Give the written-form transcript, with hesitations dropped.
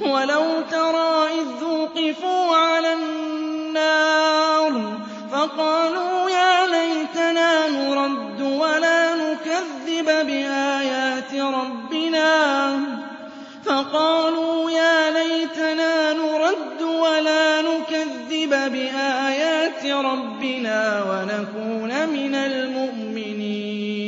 وَلَوْ تَرَىٰ إِذْ وُقِفُوا عَلَى النَّارِ فَقَالُوا يَا لَيْتَنَا نُرَدُّ وَلَا نُكَذِّبَ بِآيَاتِ رَبِّنَا وَنَكُونَ مِنَ الْمُؤْمِنِينَ